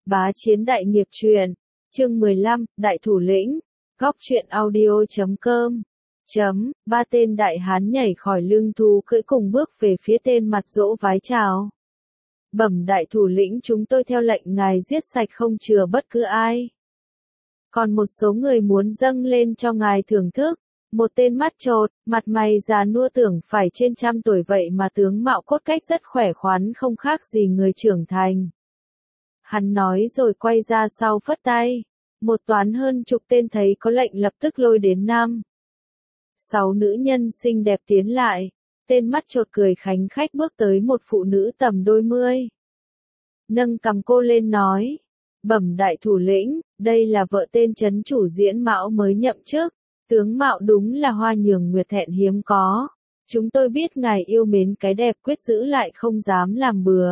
Bá Chiến Đại Nghiệp Truyện, chương 15, Đại Thủ Lĩnh, Góc truyện audio.com. Ba tên đại hán nhảy khỏi lưng thú cưỡi cùng bước về phía tên mặt dỗ vái chào. Bẩm đại thủ lĩnh, chúng tôi theo lệnh ngài giết sạch không chừa bất cứ ai. Còn một số người muốn dâng lên cho ngài thưởng thức. Một tên mắt trột, mặt mày già nua tưởng phải trên 100 tuổi vậy mà tướng mạo cốt cách rất khỏe khoắn, không khác gì người trưởng thành. Hắn nói rồi quay ra sau phất tay. Một toán hơn chục tên thấy có lệnh lập tức lôi đến 6 nữ nhân xinh đẹp tiến lại. Tên mắt chột cười khánh khách bước tới một phụ nữ tầm đôi mươi. Nâng cầm cô lên nói. Bẩm đại thủ lĩnh, đây là vợ tên trấn chủ Diễn Mão mới nhậm chức. Tướng mạo đúng là hoa nhường nguyệt thẹn hiếm có. Chúng tôi biết ngài yêu mến cái đẹp, quyết giữ lại không dám làm bừa.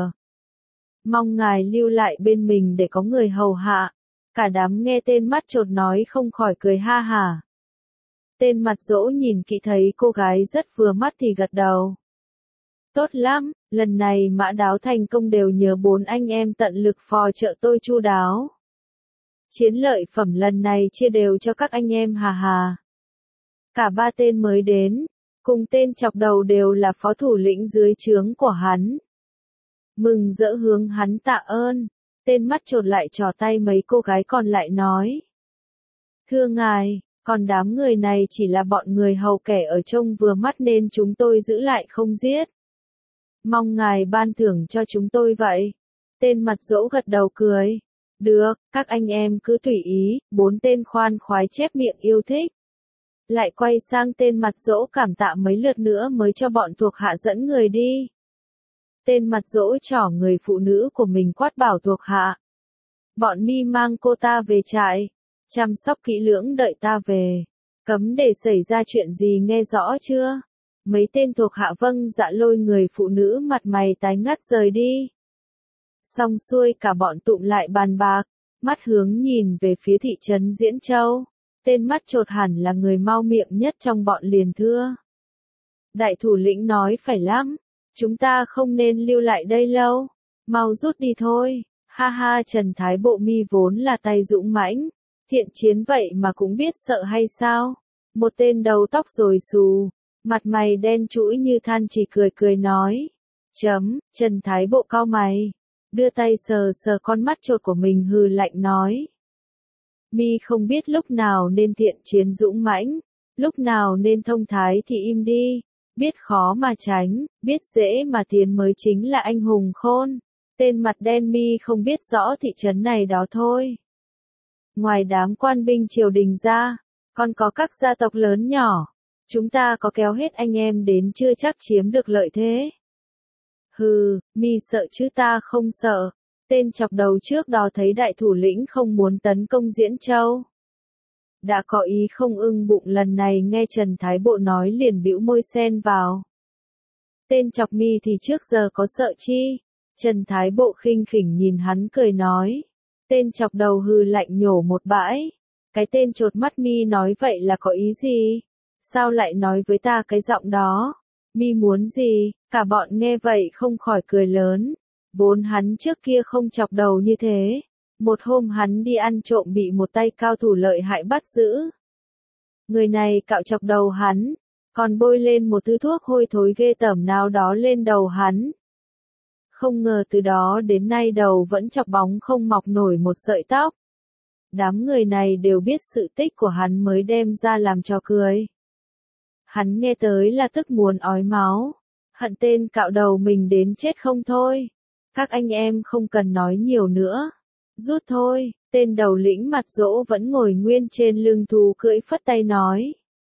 Mong ngài lưu lại bên mình để có người hầu hạ. Cả đám nghe tên mắt chột nói không khỏi cười ha hả. Tên mặt dỗ nhìn kỹ thấy cô gái rất vừa mắt thì gật đầu. Tốt lắm, lần này Mã Đáo thành công đều nhờ 4 anh em tận lực phò trợ tôi chu đáo. Chiến lợi phẩm lần này chia đều cho các anh em hà hà. Cả 3 tên mới đến, cùng tên chọc đầu đều là phó thủ lĩnh dưới trướng của hắn. Mừng rỡ hướng hắn tạ ơn, tên mắt chột lại trò tay mấy cô gái còn lại nói. Thưa ngài, còn đám người này chỉ là bọn người hầu kẻ ở trông vừa mắt nên chúng tôi giữ lại không giết. Mong ngài ban thưởng cho chúng tôi vậy. Tên mặt dỗ gật đầu cười. Được, các anh em cứ tùy ý, 4 tên khoan khoái chép miệng yêu thích. Lại quay sang tên mặt dỗ cảm tạ mấy lượt nữa mới cho bọn thuộc hạ dẫn người đi. Tên mặt dỗ trỏ người phụ nữ của mình quát bảo thuộc hạ. Bọn mi mang cô ta về trại. Chăm sóc kỹ lưỡng đợi ta về. Cấm để xảy ra chuyện gì nghe rõ chưa? Mấy tên thuộc hạ vâng dạ lôi người phụ nữ mặt mày tái ngắt rời đi. Xong xuôi cả bọn tụm lại bàn bạc, mắt hướng nhìn về phía thị trấn Diễn Châu. Tên mắt chột hẳn là người mau miệng nhất trong bọn liền thưa. Đại thủ lĩnh nói phải lắm, chúng ta không nên lưu lại đây lâu, mau rút đi thôi. Ha ha, Trần Thái Bộ mi vốn là tay dũng mãnh, thiện chiến vậy mà cũng biết sợ hay sao? Một tên đầu tóc rồi xù, mặt mày đen trũi như than chỉ cười cười nói. Trần Thái Bộ cau mày, đưa tay sờ sờ con mắt chột của mình hừ lạnh nói. Mi không biết lúc nào nên thiện chiến dũng mãnh, lúc nào nên thông thái thì im đi, biết khó mà tránh, biết dễ mà tiến mới chính là anh hùng khôn. Tên mặt đen mi không biết rõ thị trấn này đó thôi. Ngoài đám quan binh triều đình ra, còn có các gia tộc lớn nhỏ. Chúng ta có kéo hết anh em đến chưa chắc chiếm được lợi thế. Hừ, mi sợ chứ ta không sợ. Tên chọc đầu trước đó thấy đại thủ lĩnh không muốn tấn công Diễn Châu. Đã có ý không ưng bụng, lần này nghe Trần Thái Bộ nói liền bĩu môi xen vào. Tên chọc mi thì trước giờ có sợ chi? Trần Thái Bộ khinh khỉnh nhìn hắn cười nói. Tên chọc đầu hừ lạnh nhổ một bãi. Cái tên chột mắt mi nói vậy là có ý gì? Sao lại nói với ta cái giọng đó? Mi muốn gì? Cả bọn nghe vậy không khỏi cười lớn. Vốn hắn trước kia không chọc đầu như thế. Một hôm hắn đi ăn trộm bị một tay cao thủ lợi hại bắt giữ. Người này cạo chọc đầu hắn, còn bôi lên một thứ thuốc hôi thối ghê tởm nào đó lên đầu hắn. Không ngờ từ đó đến nay đầu vẫn chọc bóng không mọc nổi một sợi tóc. Đám người này đều biết sự tích của hắn mới đem ra làm trò cười. Hắn nghe tới là tức muốn ói máu, hận tên cạo đầu mình đến chết không thôi. Các anh em không cần nói nhiều nữa, rút thôi. Tên đầu lĩnh mặt dỗ vẫn ngồi nguyên trên lưng thú cưỡi phất tay nói.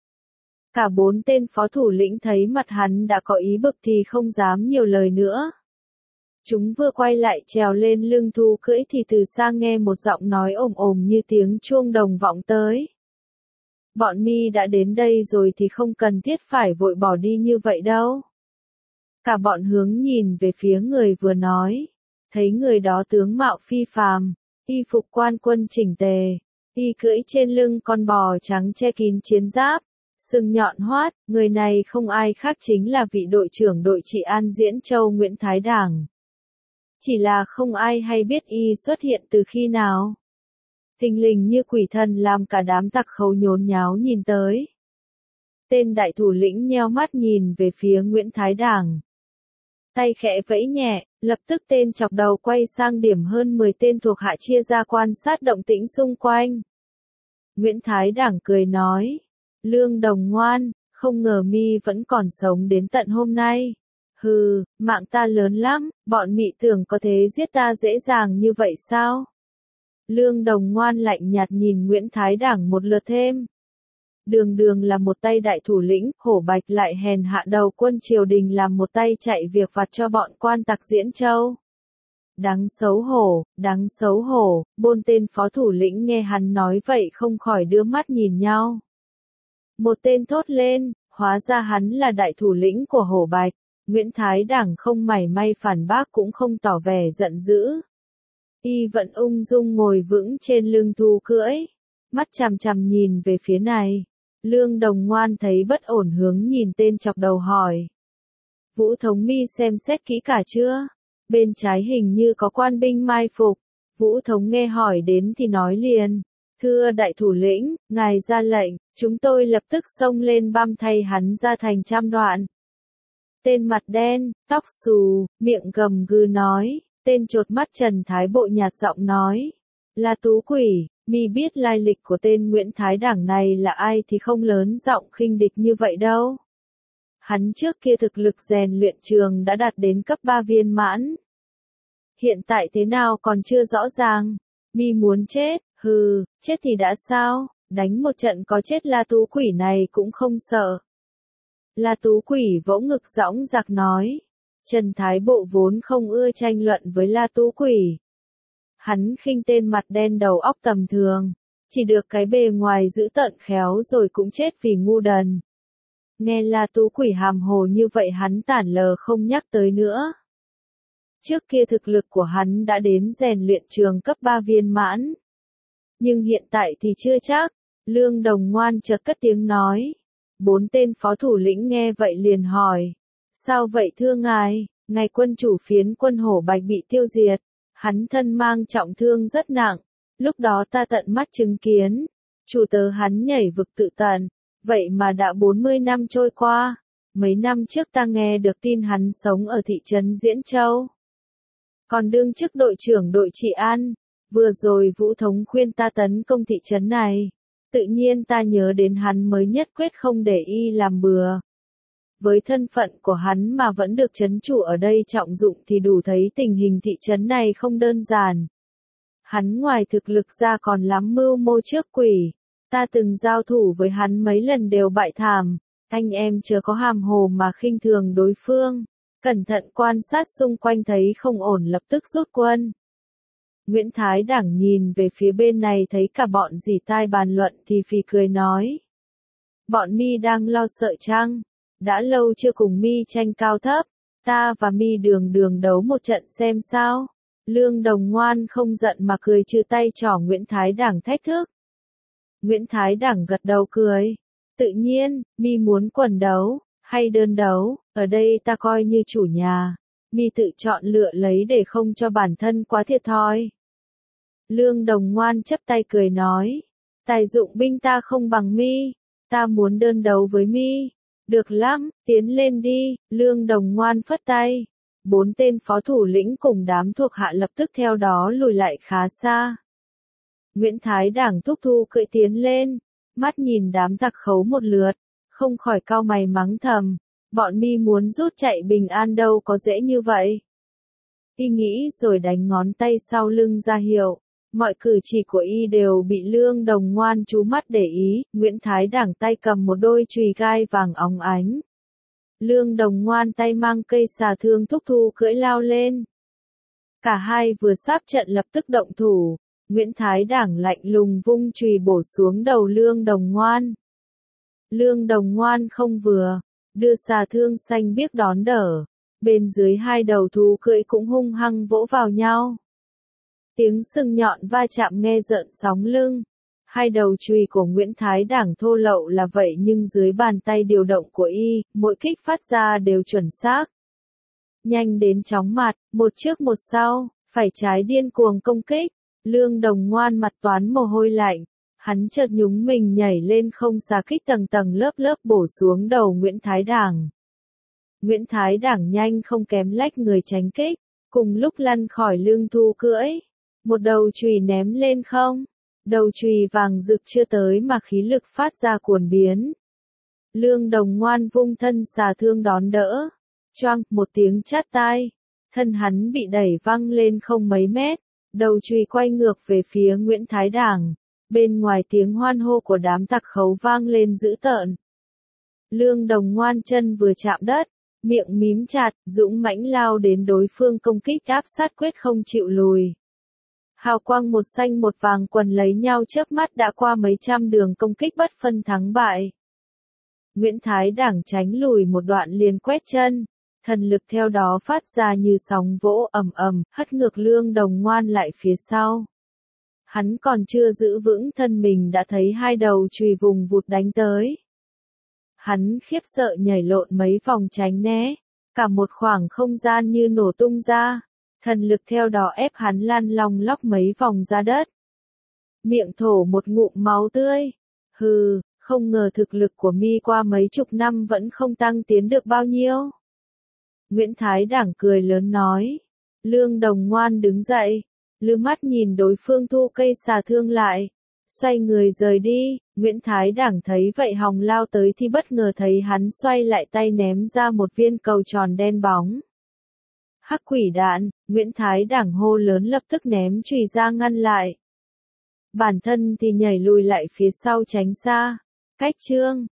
Cả 4 tên phó thủ lĩnh thấy mặt hắn đã có ý bực thì không dám nhiều lời nữa. Chúng vừa quay lại trèo lên lưng thú cưỡi thì từ xa nghe một giọng nói ồm ồm như tiếng chuông đồng vọng tới. Bọn mi đã đến đây rồi thì không cần thiết phải vội bỏ đi như vậy đâu. Cả bọn hướng nhìn về phía người vừa nói. Thấy người đó tướng mạo phi phàm, y phục quan quân chỉnh tề, y cưỡi trên lưng con bò trắng che kín chiến giáp, sừng nhọn hoắt. Người này không ai khác chính là vị đội trưởng đội trị an Diễn Châu Nguyễn Thái Đảng. Chỉ là không ai hay biết y xuất hiện từ khi nào. Thình lình như quỷ thần làm cả đám tặc khấu nhốn nháo nhìn tới. Tên đại thủ lĩnh nheo mắt nhìn về phía Nguyễn Thái Đảng. Tay khẽ vẫy nhẹ, lập tức tên chọc đầu quay sang điểm hơn 10 tên thuộc hạ chia ra quan sát động tĩnh xung quanh. Nguyễn Thái Đảng cười nói, Lương Đồng ngoan, không ngờ mi vẫn còn sống đến tận hôm nay. Hừ, mạng ta lớn lắm, bọn mị tưởng có thể giết ta dễ dàng như vậy sao? Lương Đồng ngoan lạnh nhạt nhìn Nguyễn Thái Đảng một lượt thêm. Đường đường là một tay đại thủ lĩnh, Hổ Bạch lại hèn hạ đầu quân triều đình làm một tay chạy việc vặt cho bọn quan tặc Diễn Châu. Đáng xấu hổ, bôn tên phó thủ lĩnh nghe hắn nói vậy không khỏi đưa mắt nhìn nhau. Một tên thốt lên, hóa ra hắn là đại thủ lĩnh của Hổ Bạch. Nguyễn Thái Đảng không mảy may phản bác cũng không tỏ vẻ giận dữ. Y vẫn ung dung ngồi vững trên lưng thú cưỡi, mắt chằm chằm nhìn về phía này. Lương Đồng ngoan thấy bất ổn hướng nhìn tên chọc đầu hỏi. Vũ Thống mi xem xét kỹ cả chưa? Bên trái hình như có quan binh mai phục. Vũ Thống nghe hỏi đến thì nói liền. Thưa đại thủ lĩnh, ngài ra lệnh, chúng tôi lập tức xông lên băm thay hắn ra thành trăm đoạn. Tên mặt đen, tóc xù, miệng gầm gừ nói. Tên chột mắt Trần Thái Bộ nhạt giọng nói. Là Tú Quỷ, mi biết lai lịch của tên Nguyễn Thái Đảng này là ai thì không lớn giọng khinh địch như vậy đâu. Hắn trước kia thực lực rèn luyện trường đã đạt đến cấp 3 viên mãn. Hiện tại thế nào còn chưa rõ ràng. Mi muốn chết, hừ, chết thì đã sao, đánh một trận có chết La Tú Quỷ này cũng không sợ. La Tú Quỷ vỗ ngực dõng dạc nói. Trần Thái Bộ vốn không ưa tranh luận với La Tú Quỷ. Hắn khinh tên mặt đen đầu óc tầm thường, chỉ được cái bề ngoài giữ tợn khéo rồi cũng chết vì ngu đần. Nghe La Tú Quỷ hàm hồ như vậy hắn tản lờ không nhắc tới nữa. Trước kia thực lực của hắn đã đến rèn luyện trường cấp 3 viên mãn. Nhưng hiện tại thì chưa chắc. Lương Đồng ngoan chợt cất tiếng nói. 4 tên phó thủ lĩnh nghe vậy liền hỏi. Sao vậy thưa ngài? Ngài quân chủ phiến quân Hổ Bạch bị tiêu diệt. Hắn thân mang trọng thương rất nặng. Lúc đó ta tận mắt chứng kiến. Chủ tớ hắn nhảy vực tự tận. Vậy mà đã 40 năm trôi qua. Mấy năm trước ta nghe được tin hắn sống ở thị trấn Diễn Châu. Còn đương chức đội trưởng đội trị an. Vừa rồi Vũ Thống khuyên ta tấn công thị trấn này. Tự nhiên ta nhớ đến hắn mới nhất quyết không để y làm bừa. Với thân phận của hắn mà vẫn được trấn chủ ở đây trọng dụng thì đủ thấy tình hình thị trấn này không đơn giản. Hắn ngoài thực lực ra còn lắm mưu mô trước quỷ. Ta từng giao thủ với hắn mấy lần đều bại thảm. Anh em chớ có hàm hồ mà khinh thường đối phương. Cẩn thận quan sát xung quanh thấy không ổn lập tức rút quân. Nguyễn Thái Đảng nhìn về phía bên này thấy cả bọn dì tai bàn luận thì phì cười nói. Bọn mi đang lo sợ chăng? Đã lâu chưa cùng mi tranh cao thấp. Ta và mi đường đường đấu một trận xem sao. Lương Đồng ngoan không giận mà cười trừ tay trỏ Nguyễn Thái Đảng thách thức. Nguyễn Thái Đảng gật đầu cười. Tự nhiên, mi muốn quần đấu, hay đơn đấu, ở đây ta coi như chủ nhà. Mi tự chọn lựa lấy để không cho bản thân quá thiệt thòi. Lương Đồng ngoan chấp tay cười nói. Tài dụng binh ta không bằng mi. Ta muốn đơn đấu với mi. Được lắm, tiến lên đi. Lương Đồng ngoan phất tay. 4 tên phó thủ lĩnh cùng đám thuộc hạ lập tức theo đó lùi lại khá xa. Nguyễn Thái Đảng thúc thu cưỡi tiến lên. Mắt nhìn đám tặc khấu một lượt. Không khỏi cau mày mắng thầm. Bọn mi muốn rút chạy bình an đâu có dễ như vậy. Y nghĩ rồi đánh ngón tay sau lưng ra hiệu. Mọi cử chỉ của y đều bị Lương Đồng ngoan chú mắt để ý. Nguyễn Thái Đảng tay cầm một đôi chùy gai vàng óng ánh. Lương Đồng ngoan tay mang cây xà thương thúc thu cưỡi lao lên. Cả hai vừa sáp trận lập tức động thủ. Nguyễn Thái Đảng lạnh lùng vung chùy bổ xuống đầu Lương Đồng ngoan. Lương Đồng ngoan không vừa, đưa xà thương xanh biếc đón đỡ. Bên dưới hai đầu thú cưỡi cũng hung hăng vỗ vào nhau. Tiếng sừng nhọn va chạm nghe rợn sóng lưng. Hai đầu chùy của Nguyễn Thái Đảng thô lậu là vậy nhưng dưới bàn tay điều động của y, mỗi kích phát ra đều chuẩn xác. nhanh đến chóng mặt, một trước một sau, phải trái điên cuồng công kích. Lương Đồng Ngoan mặt toán mồ hôi lạnh, hắn chợt nhúng mình nhảy lên không xà kích tầng tầng lớp lớp bổ xuống đầu Nguyễn Thái Đảng. Nguyễn Thái Đảng nhanh không kém lách người tránh kích, cùng lúc lăn khỏi Lương Thu cưỡi, một đầu chùy ném lên không. Đầu chùy vàng rực chưa tới mà khí lực phát ra cuồn biến. Lương Đồng Ngoan vung thân xà thương đón đỡ, choang một tiếng chát tai, thân hắn bị đẩy văng lên không mấy mét, đầu chùy quay ngược về phía Nguyễn Thái Đảng, bên ngoài tiếng hoan hô của đám tặc khấu vang lên dữ tợn. Lương Đồng Ngoan chân vừa chạm đất, miệng mím chặt, dũng mãnh lao đến đối phương công kích áp sát quyết không chịu lùi. Hào quang một xanh một vàng quần lấy nhau chớp mắt đã qua mấy trăm đường công kích bất phân thắng bại. Nguyễn Thái Đảng tránh lùi một đoạn liền quét chân, thần lực theo đó phát ra như sóng vỗ ầm ầm, hất ngược Lương Đồng Ngoan lại phía sau. Hắn còn chưa giữ vững thân mình đã thấy hai đầu chùy vùng vụt đánh tới. Hắn khiếp sợ nhảy lộn mấy vòng tránh né, cả một khoảng không gian như nổ tung ra, thần lực theo đó ép hắn lăn long lóc mấy vòng ra đất. Miệng thổ một ngụm máu tươi, hừ, không ngờ thực lực của mi qua mấy chục năm vẫn không tăng tiến được bao nhiêu. Nguyễn Thái Đảng cười lớn nói. Lương Đồng Ngoan đứng dậy, lư mắt nhìn đối phương thu cây xà thương lại, xoay người rời đi. Nguyễn Thái Đảng thấy vậy hòng lao tới thì bất ngờ thấy hắn xoay lại tay ném ra một viên cầu tròn đen bóng. Hắc quỷ đạn, Nguyễn Thái Đảng hô lớn lập tức ném chùy ra ngăn lại. Bản thân thì nhảy lùi lại phía sau tránh xa. Cách chương